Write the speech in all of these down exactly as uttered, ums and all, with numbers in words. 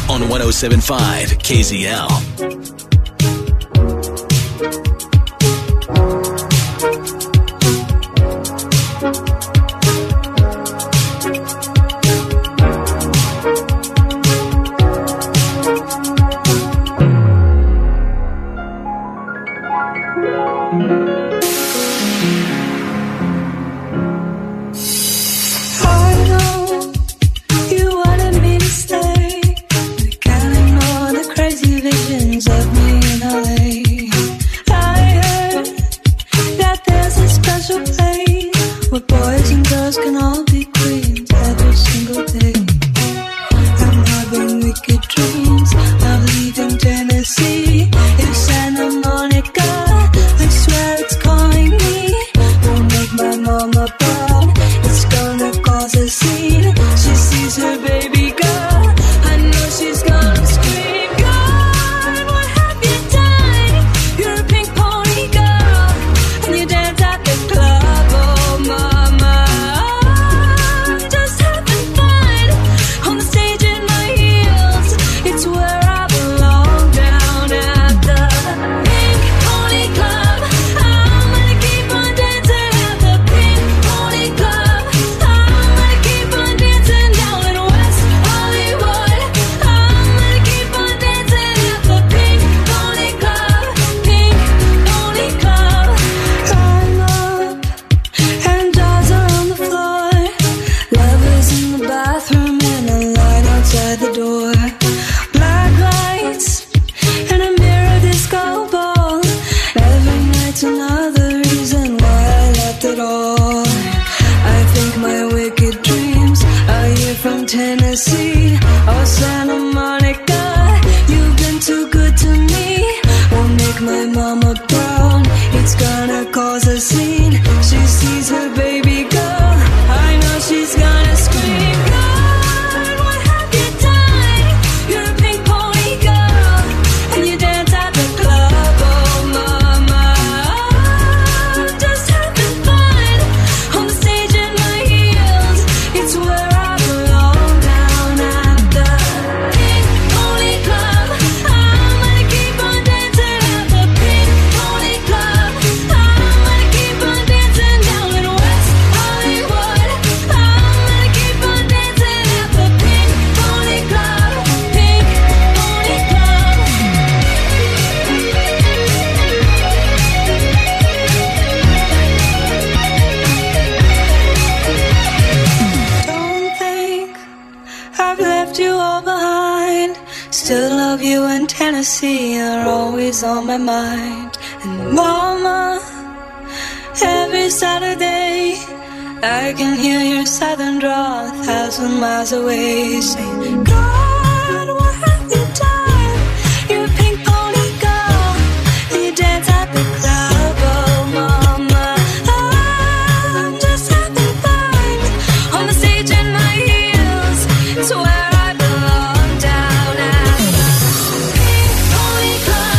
on one oh seven point five K Z L. On my mind, and mama, every Saturday I can hear your southern drawl a thousand miles away, saying, God, what have you done? You're a pink pony girl, and you dance at the club. Oh mama, I'm just having fun on the stage in my heels. It's where I belong, down at the Pink Pony Club.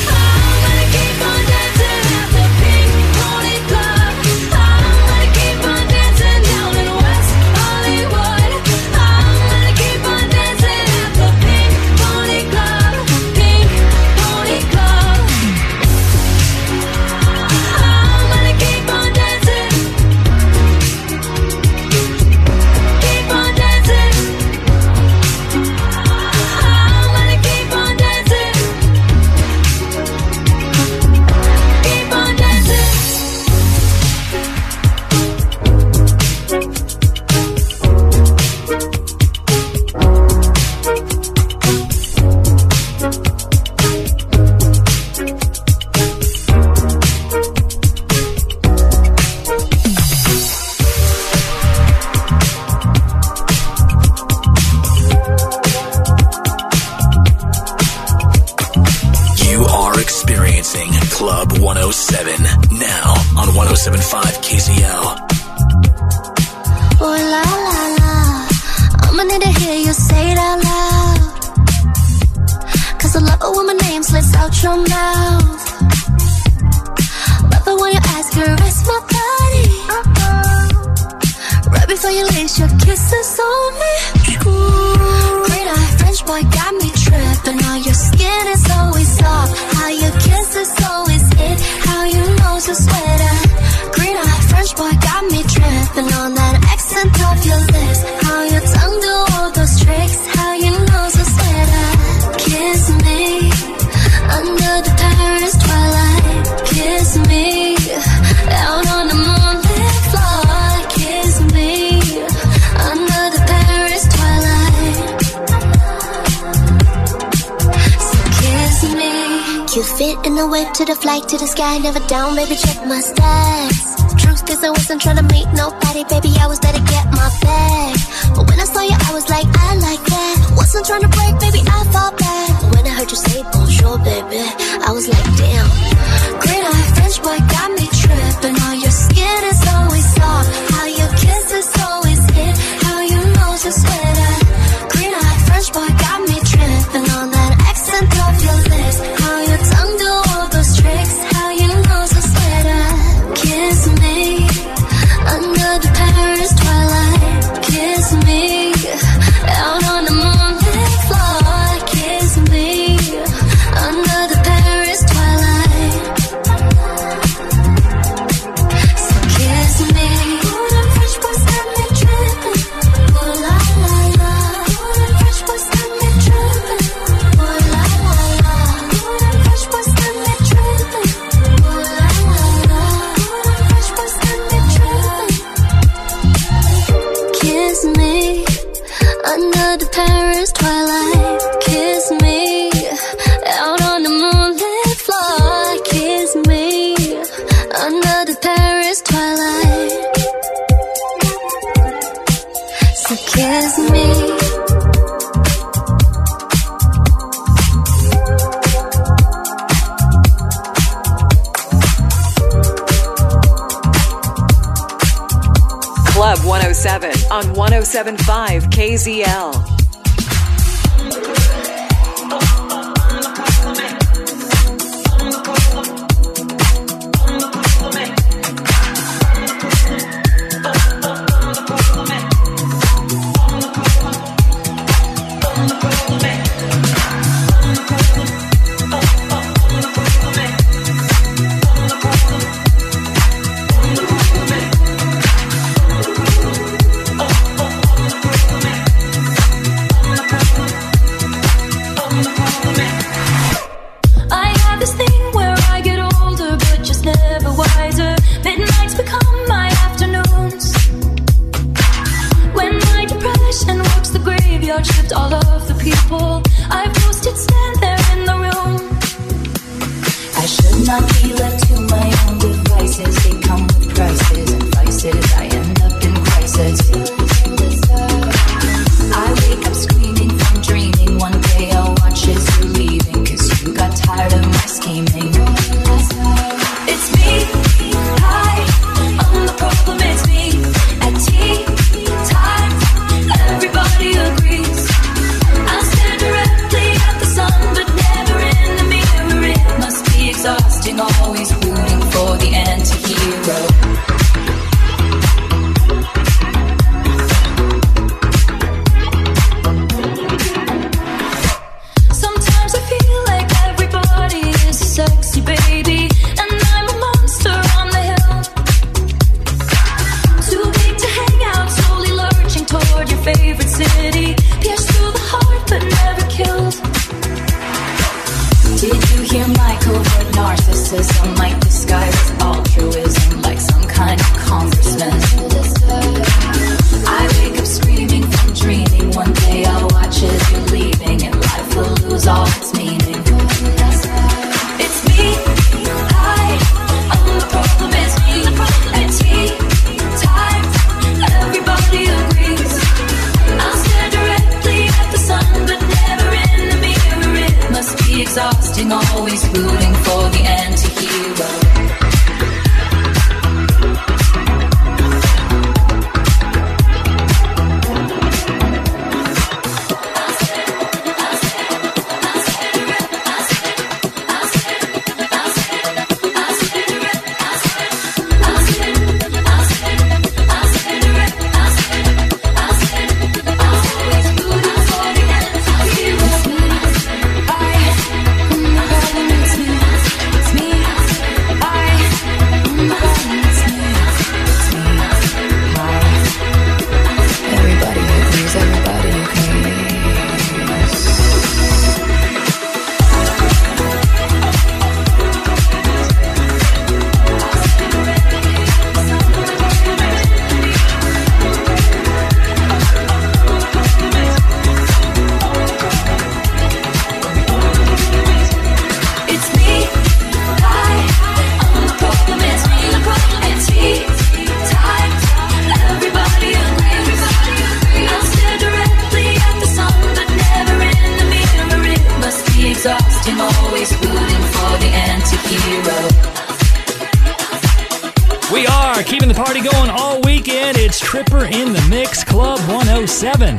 Club one oh seven, now on one oh seven point five K Z L. Oh la la la, I'ma need to hear you say it out loud, cause I love it when my name slips out your mouth. Love it when you ask her, rest my body, uh-uh. Right before you lace your kisses on me. Ooh, green eye, French boy got me tripping. How your skin is always soft, how your kiss is always it, how your nose is sweater. Green eyed French boy got me tripping on that accent of your lips, how your tongue do all those tricks, how your nose is sweater. Kiss me under the Paris twilight. Kiss me out on the moonlit floor. Kiss me under the Paris twilight. So kiss me. Cute fit in the whip to the flight to the sky. Never down, baby, check my stats. Truth is I wasn't trying to meet nobody, baby, I was there to get my bag. But when I saw you, I was like, I like that. Wasn't trying to break, baby, I fought back. When I heard you say bonjour, baby, I was like, damn. Green eyed French boy got me tripping. How your skin is always soft, how your kiss is always hit, how your nose is sweater. Green eyed French boy got me tripping on that accent of your lips, how your tongue do all those tricks, how your nose is sweater. Kiss me under the Paris twilight. Kiss me out on the moonlit floor. Kiss me under the Paris twilight. So kiss me. Ooh, the French boys got me tripping. Ooh la la la. Ooh, the French boys got me tripping. Ooh la la la. Ooh, the French boys got me tripping. Ooh la la la. Ooh, the French boys got me tripping. Kiss me under the Paris twilight. Kiss me out on the moonlit floor. Kiss me under the Paris twilight. So kiss me. Club one oh seven on one oh seven point five K Z L. Shipped all of the people I posted stand there in the room. I should not be left to my own devices. They come with prices and vices. I end up in crisis. I wake up screaming from dreaming. One day I'll watch as you're leaving, cause you got tired of my scheming. It's me, hi, I'm the problem, it's me. At tea time, everybody agrees. I stare directly at the sun, but never in the mirror. It must be exhausting, always rooting for the anti-hero. Sometimes I feel like everybody is a sexy baby, and I'm a monster on the hill. Too big to hang out, slowly lurching toward your favorite city. Pierced through the heart, but never killed. Did you hear my covert narcissism? Like disguise as altruism, like some kind of congressman. I wake up screaming from dreaming. One day I'll watch as you're leaving, and life will lose all its meaning. It's me, hi, I'm the problem, it's me. At tea time, everybody agrees. I'll stare directly at the sun, but never in the mirror. It must be exhausting, always rooting for the anti-hero. I'm always rooting for the anti-hero. We are keeping the party going all weekend. It's Tripper in the Mix, Club one oh seven.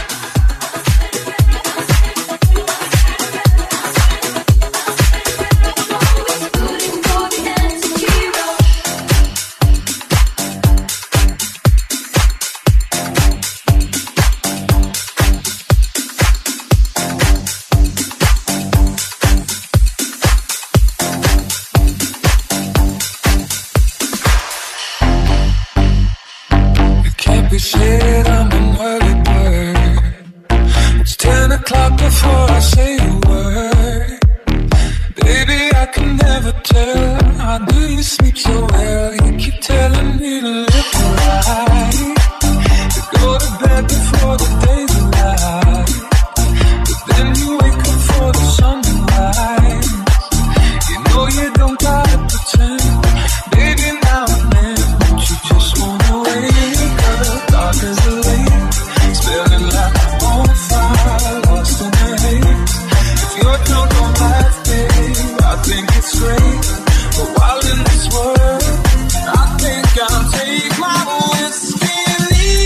Said I'm an early bird. It's ten o'clock before I say a word. Baby, I can never tell. How do you sleep so well? You keep telling me to live right, to go to bed before the day's alive. But then you wake up for the sun to rise. You know you don't gotta pretend. Baby, now and then, don't you just wanna wake up? Dark as the lake, spilling like a bonfire, lost in the haze. If you're drunk on life, babe, I think it's great. But while in this world, I think I'll take my whiskey and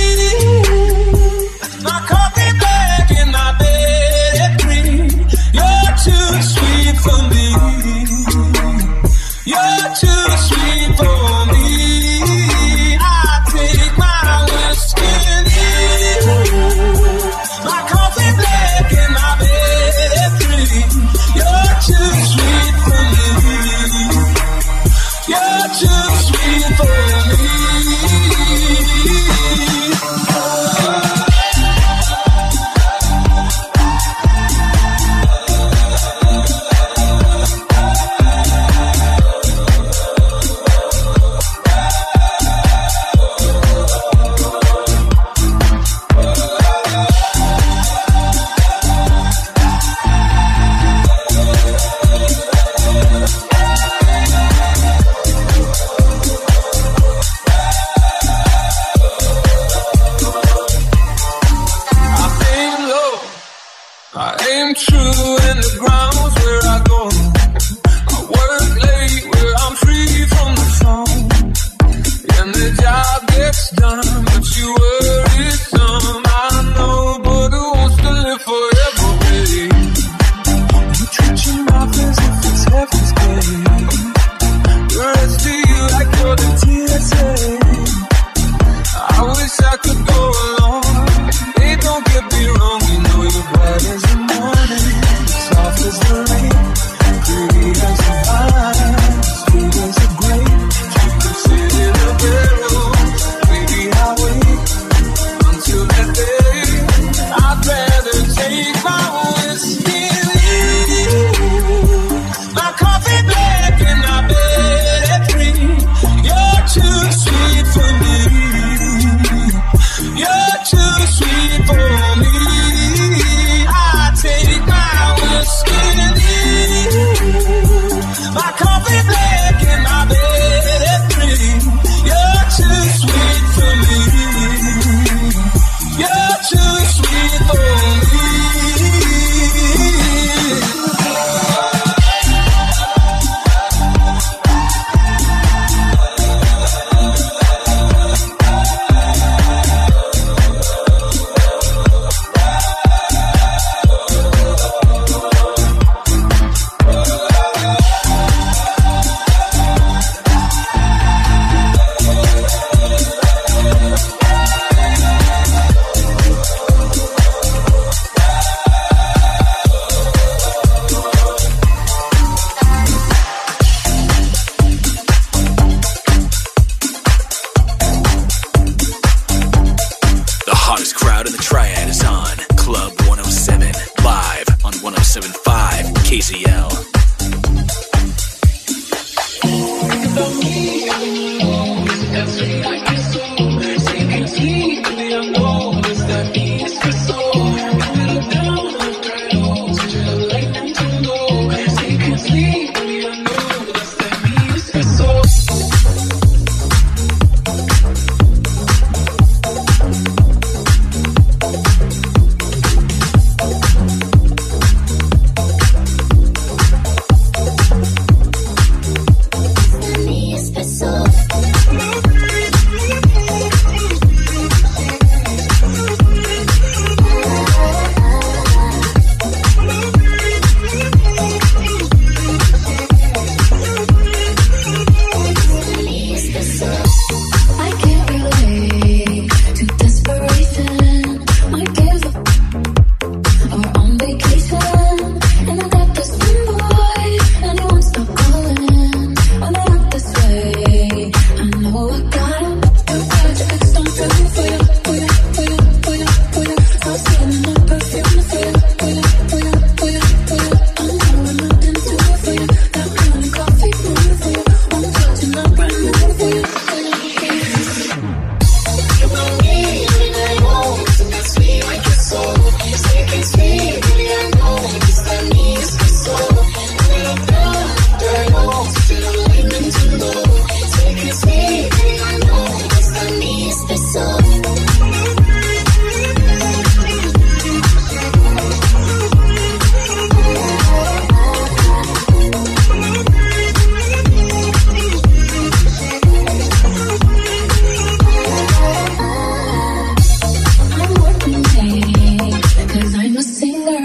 leave. My coffee black and my bed green. You're too sweet for me. You're too sweet for me. I take my my coffee black and my bed green. You're too sweet for me. You're too sweet for me. Too sweet.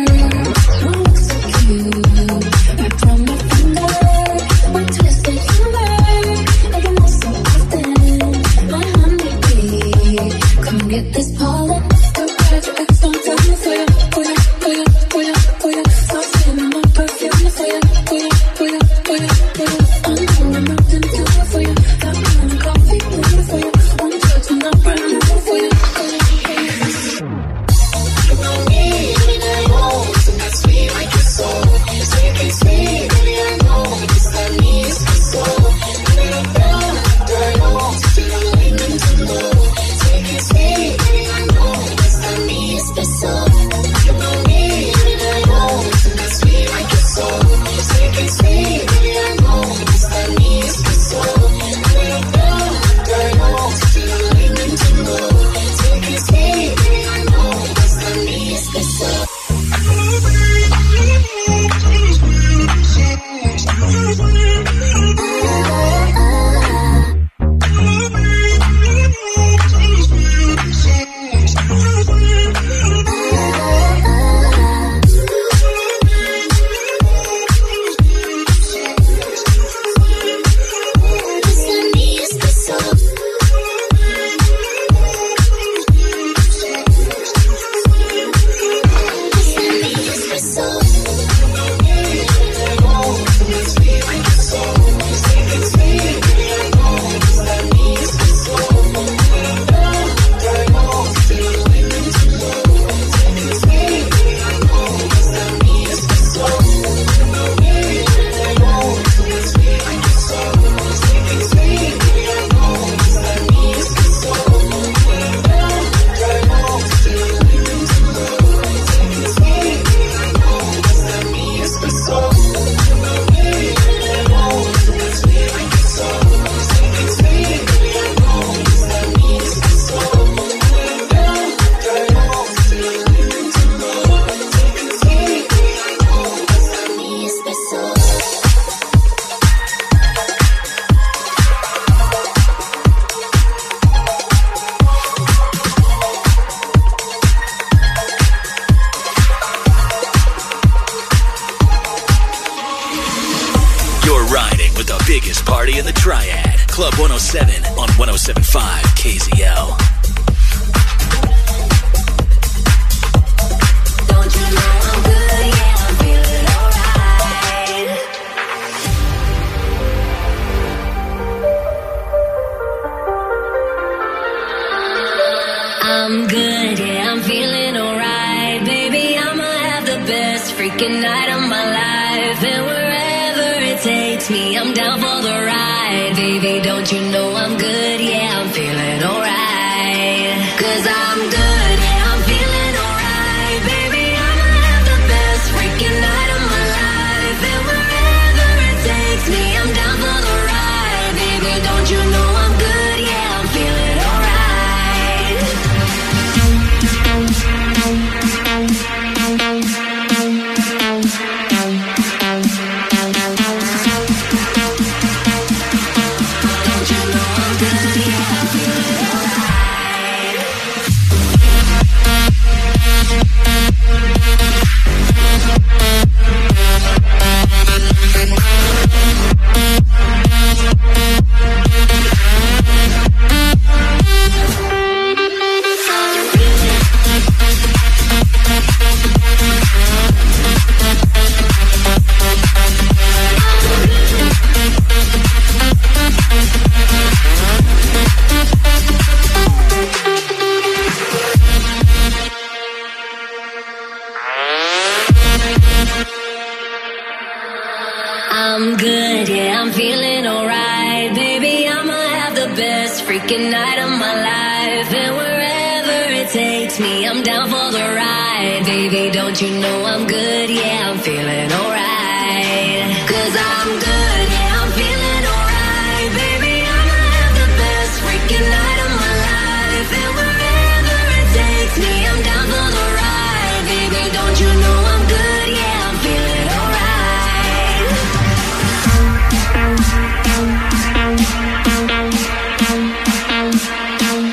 party in the Triad. Club one oh seven on one oh seven point five K Z L. Don't you know I'm good? Yeah, I'm feeling alright. I'm good, yeah, I'm feeling alright. Baby, I'ma have the best freaking night of my life. And wherever it takes me, I'm down for the ride. Baby, don't you know I'm good? Yeah, I'm feeling alright. Cause I'm good, yeah, I'm feeling alright. Baby, I'ma have the best freaking night of my life. And wherever it takes me, I'm down for the ride. Baby, don't you know I'm good? Yeah, I'm feeling alright. I'm good, yeah, I'm feeling alright. Baby, I'ma have the best freaking night of my life. And wherever it takes me, I'm down for the ride. Baby, don't you know I'm good? Yeah, I'm feeling alright. Cause I'm good, yeah, I'm feeling alright. Baby, I'ma have the best freaking night of my life. And wherever it takes me, I'm down for the ride. Baby, don't you know I'm good? Yeah, I'm feeling alright.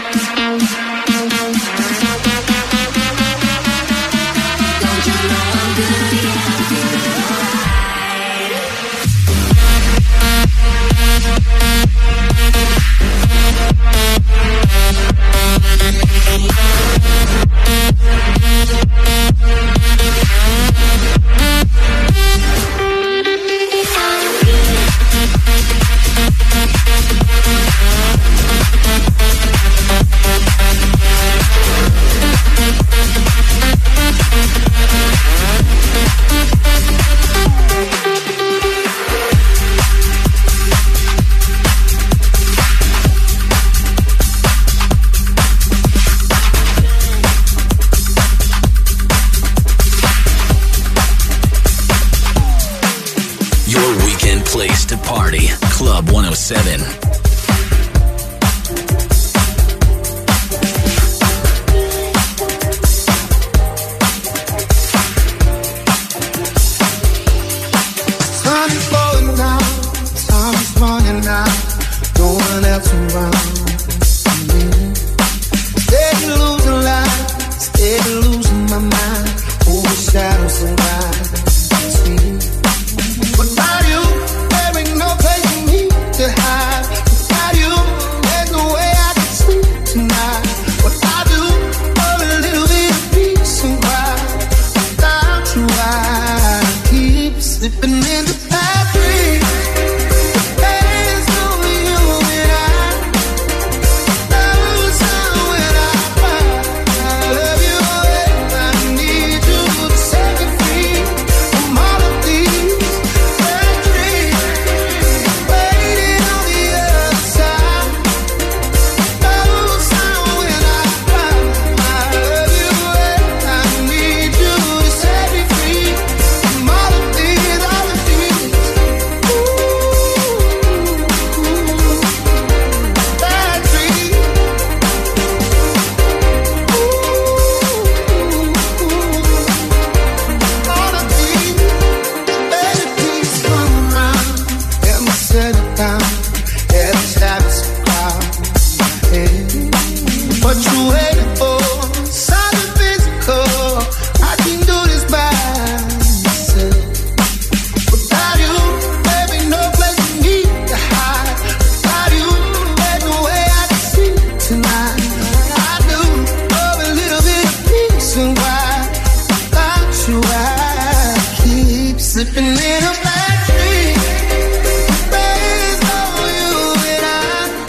Don't you know I'm Place to party. Club one oh seven. Sun is blowing out, time is running out, no one else around. Mm-hmm. Steady losing life, steady losing my mind, over shadows and light. Without you, there ain't no place for me to hide. Without you, there's no way I can sleep tonight. What I do for a little bit of peace and quiet. Without you, I keep slipping into bad dreams. There's no you and I. Those are when I find I love you and I need you to set me free from all of these. What you waiting for? Something physical. I can do this by myself. Without you, there ain't no place for me to hide. Without you, there's no way I can sleep tonight. I do love a little bit of peace and quiet. Without you, I keep slipping in a bad dream. There's no you and I.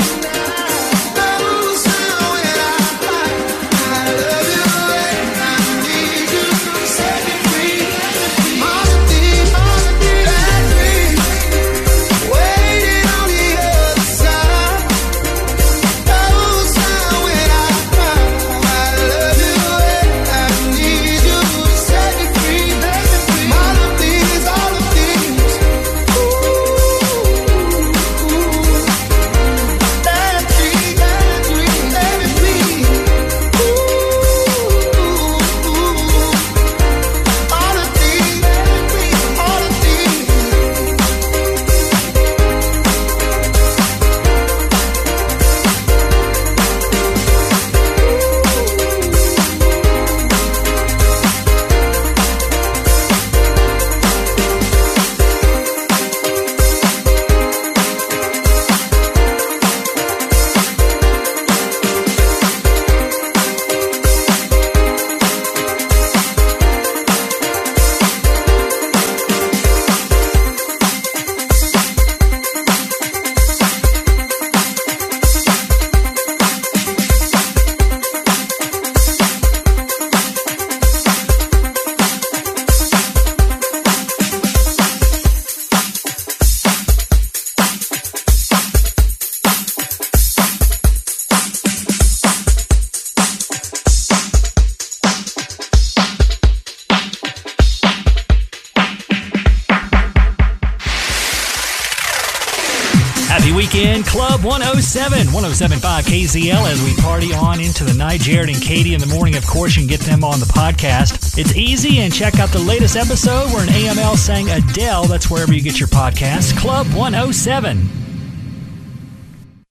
Weekend Club one oh seven, one oh seven point five K Z L as we party on into the night. Jared and Katie in the morning. Of course, you can get them on the podcast. It's easy, and check out the latest episode where an A M L sang Adele. That's wherever you get your podcasts. Club one oh seven.